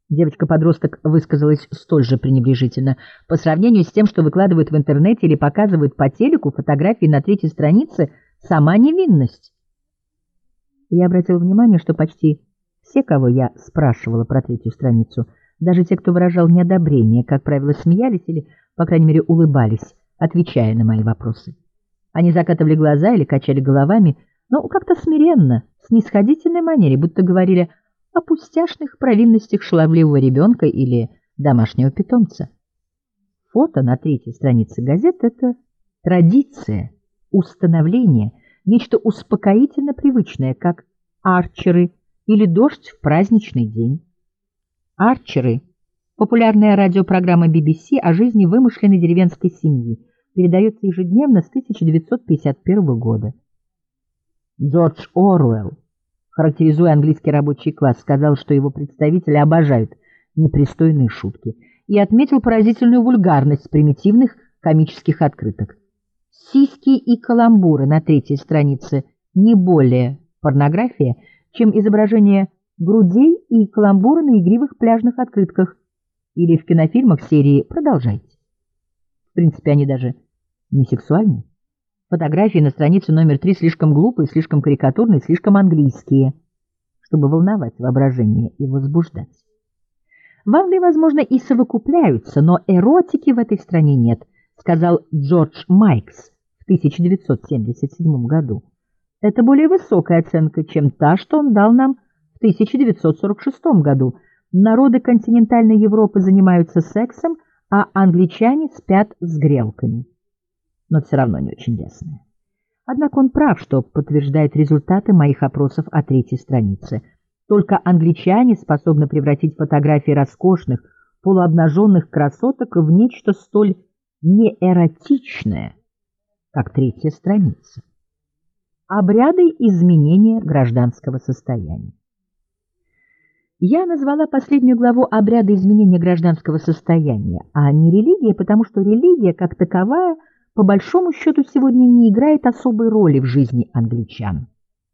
Девочка-подросток высказалась столь же пренебрежительно. По сравнению с тем, что выкладывают в интернете или показывают по телеку, фотографии на третьей странице — сама невинность. Я обратил внимание, что почти все, кого я спрашивала про третью страницу, даже те, кто выражал неодобрение, как правило, смеялись или, по крайней мере, улыбались, отвечая на мои вопросы. Они закатывали глаза или качали головами, но как-то смиренно, с снисходительной манере, будто говорили о пустяшных провинностях шаловливого ребенка или домашнего питомца. Фото на третьей странице газет — это традиция, установление, нечто успокоительно привычное, как «Арчеры» или «Дождь в праздничный день». «Арчеры» — популярная радиопрограмма BBC о жизни вымышленной деревенской семьи, передается ежедневно с 1951 года. Джордж Оруэлл, характеризуя английский рабочий класс, сказал, что его представители обожают непристойные шутки, и отметил поразительную вульгарность примитивных комических открыток. Сиськи и каламбуры на третьей странице не более порнография, чем изображение грудей и каламбуры на игривых пляжных открытках или в кинофильмах серии «Продолжайте». В принципе, они даже не сексуальны. Фотографии на странице номер 3 слишком глупые, слишком карикатурные, слишком английские, чтобы волновать воображение и возбуждать. В Англии, возможно, и совокупляются, но эротики в этой стране нет, сказал Джордж Майкс в 1977 году. Это более высокая оценка, чем та, что он дал нам в 1946 году. Народы континентальной Европы занимаются сексом, а англичане спят с грелками. Но все равно не очень ясное. Однако он прав, что подтверждает результаты моих опросов о третьей странице. Только англичане способны превратить фотографии роскошных, полуобнаженных красоток в нечто столь неэротичное, как третья страница. Обряды изменения гражданского состояния. Я назвала последнюю главу «Обряды изменения гражданского состояния», а не «Религия», потому что религия, как таковая, по большому счету, сегодня не играет особой роли в жизни англичан.